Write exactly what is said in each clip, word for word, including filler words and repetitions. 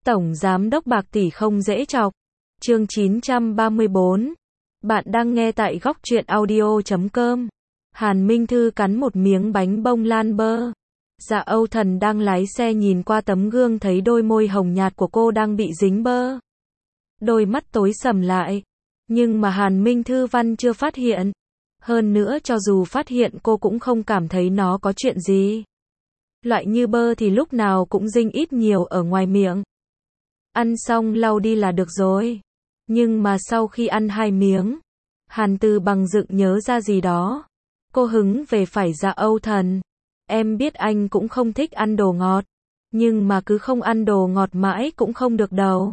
Tổng Giám đốc bạc tỷ không dễ chọc. Chương chín trăm ba mươi bốn. Bạn đang nghe tại góc truyện audio chấm com. Hàn Minh Thư cắn một miếng bánh bông lan bơ. Dạ Âu Thần đang lái xe nhìn qua tấm gương thấy đôi môi hồng nhạt của cô đang bị dính bơ. Đôi mắt tối sầm lại. Nhưng mà Hàn Minh Thư Văn chưa phát hiện. Hơn nữa cho dù phát hiện cô cũng không cảm thấy nó có chuyện gì. Loại như bơ thì lúc nào cũng dinh ít nhiều ở ngoài miệng. Ăn xong lau đi là được rồi. Nhưng mà sau khi ăn hai miếng, Hàn Từ Bằng dựng nhớ ra gì đó. Cô hứng về phải Dạ Âu Thần. Em biết anh cũng không thích ăn đồ ngọt. Nhưng mà cứ không ăn đồ ngọt mãi cũng không được đâu.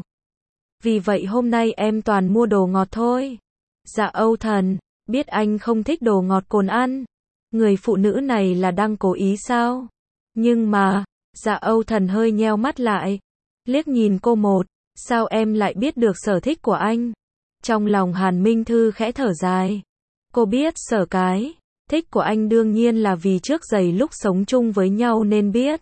Vì vậy hôm nay em toàn mua đồ ngọt thôi. Dạ Âu Thần, biết anh không thích đồ ngọt cồn ăn. Người phụ nữ này là đang cố ý sao? Nhưng mà, Dạ Âu Thần hơi nheo mắt lại. Liếc nhìn cô một, sao em lại biết được sở thích của anh? Trong lòng Hàn Minh Thư khẽ thở dài. Cô biết sở cái thích của anh đương nhiên là vì trước giày lúc sống chung với nhau nên biết.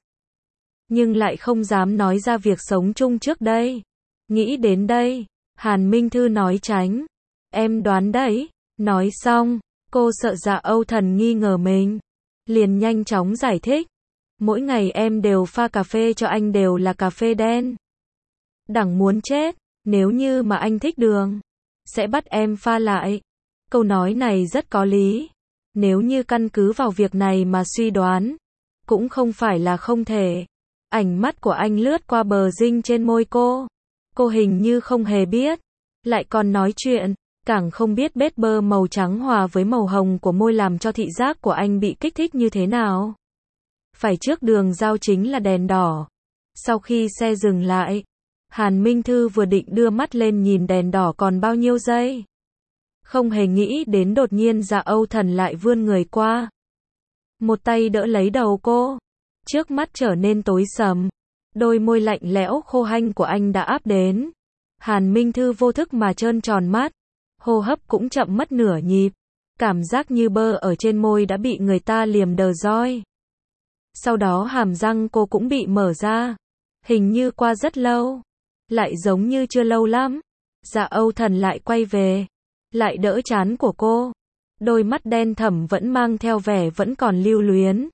Nhưng lại không dám nói ra việc sống chung trước đây. Nghĩ đến đây, Hàn Minh Thư nói tránh. Em đoán đấy. Nói xong, cô sợ Dạ Âu Thần nghi ngờ mình. Liền nhanh chóng giải thích. Mỗi ngày em đều pha cà phê cho anh đều là cà phê đen. Đẳng muốn chết, nếu như mà anh thích đường, sẽ bắt em pha lại. Câu nói này rất có lý. Nếu như căn cứ vào việc này mà suy đoán, cũng không phải là không thể. Ánh mắt của anh lướt qua bờ dinh trên môi cô. Cô hình như không hề biết. Lại còn nói chuyện, càng không biết bết bơ màu trắng hòa với màu hồng của môi làm cho thị giác của anh bị kích thích như thế nào. Phải trước đường giao chính là đèn đỏ. Sau khi xe dừng lại, Hàn Minh Thư vừa định đưa mắt lên nhìn đèn đỏ còn bao nhiêu giây. Không hề nghĩ đến đột nhiên Dạ Âu Thần lại vươn người qua. Một tay đỡ lấy đầu cô. Trước mắt trở nên tối sầm. Đôi môi lạnh lẽo khô hanh của anh đã áp đến. Hàn Minh Thư vô thức mà trơn tròn mắt. Hô hấp cũng chậm mất nửa nhịp. Cảm giác như bơ ở trên môi đã bị người ta liềm đờ roi. Sau đó hàm răng cô cũng bị mở ra. Hình như qua rất lâu. Lại giống như chưa lâu lắm. Dạ Âu Thần lại quay về. Lại đỡ trán của cô. Đôi mắt đen thẳm vẫn mang theo vẻ vẫn còn lưu luyến.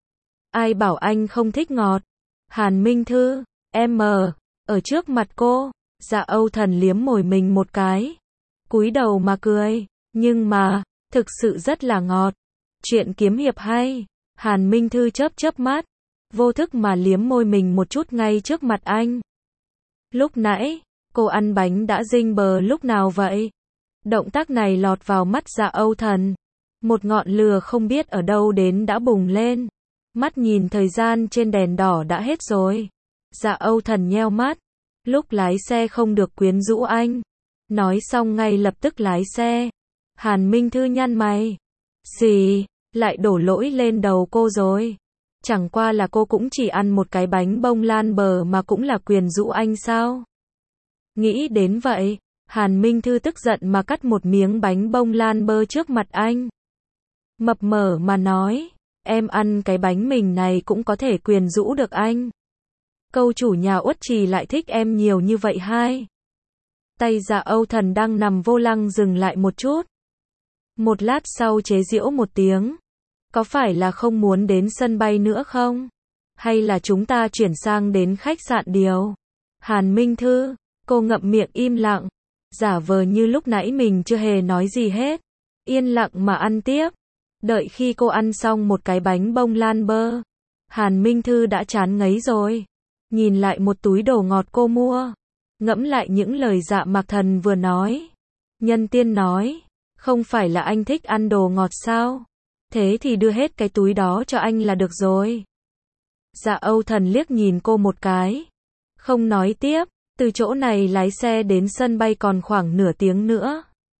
Ai bảo anh không thích ngọt? Hàn Minh Thư, em mờ, ở trước mặt cô. Dạ Âu Thần liếm môi mình một cái. Cúi đầu mà cười. Nhưng mà, thực sự rất là ngọt. Chuyện kiếm hiệp hay. Hàn Minh Thư chớp chớp mắt. Vô thức mà liếm môi mình một chút ngay trước mặt anh. Lúc nãy, cô ăn bánh đã dinh bờ lúc nào vậy? Động tác này lọt vào mắt Dạ Âu Thần. Một ngọn lửa không biết ở đâu đến đã bùng lên. Mắt nhìn thời gian trên đèn đỏ đã hết rồi. Dạ Âu Thần nheo mắt. Lúc lái xe không được quyến rũ anh. Nói xong ngay lập tức lái xe. Hàn Minh Thư nhăn mày. Gì? Lại đổ lỗi lên đầu cô rồi. Chẳng qua là cô cũng chỉ ăn một cái bánh bông lan bờ mà cũng là quyến rũ anh sao? Nghĩ đến vậy, Hàn Minh Thư tức giận mà cắt một miếng bánh bông lan bơ trước mặt anh. Mập mờ mà nói, em ăn cái bánh mình này cũng có thể quyến rũ được anh. Câu chủ nhà Uất Trì lại thích em nhiều như vậy hai. Tay Dạ Âu Thần đang nằm vô lăng dừng lại một chút. Một lát sau chế giễu một tiếng. Có phải là không muốn đến sân bay nữa không? Hay là chúng ta chuyển sang đến khách sạn điều? Hàn Minh Thư, cô ngậm miệng im lặng. Giả vờ như lúc nãy mình chưa hề nói gì hết. Yên lặng mà ăn tiếp. Đợi khi cô ăn xong một cái bánh bông lan bơ. Hàn Minh Thư đã chán ngấy rồi. Nhìn lại một túi đồ ngọt cô mua. Ngẫm lại những lời Dạ Mạc Thần vừa nói. Nhân tiên nói. Không phải là anh thích ăn đồ ngọt sao? Thế thì đưa hết cái túi đó cho anh là được rồi. Dạ Âu Thần liếc nhìn cô một cái. Không nói tiếp. Từ chỗ này lái xe đến sân bay còn khoảng nửa tiếng nữa.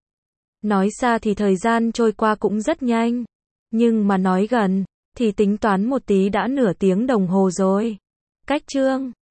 Nói xa thì thời gian trôi qua cũng rất nhanh. Nhưng mà nói gần, thì tính toán một tí đã nửa tiếng đồng hồ rồi. Cách chương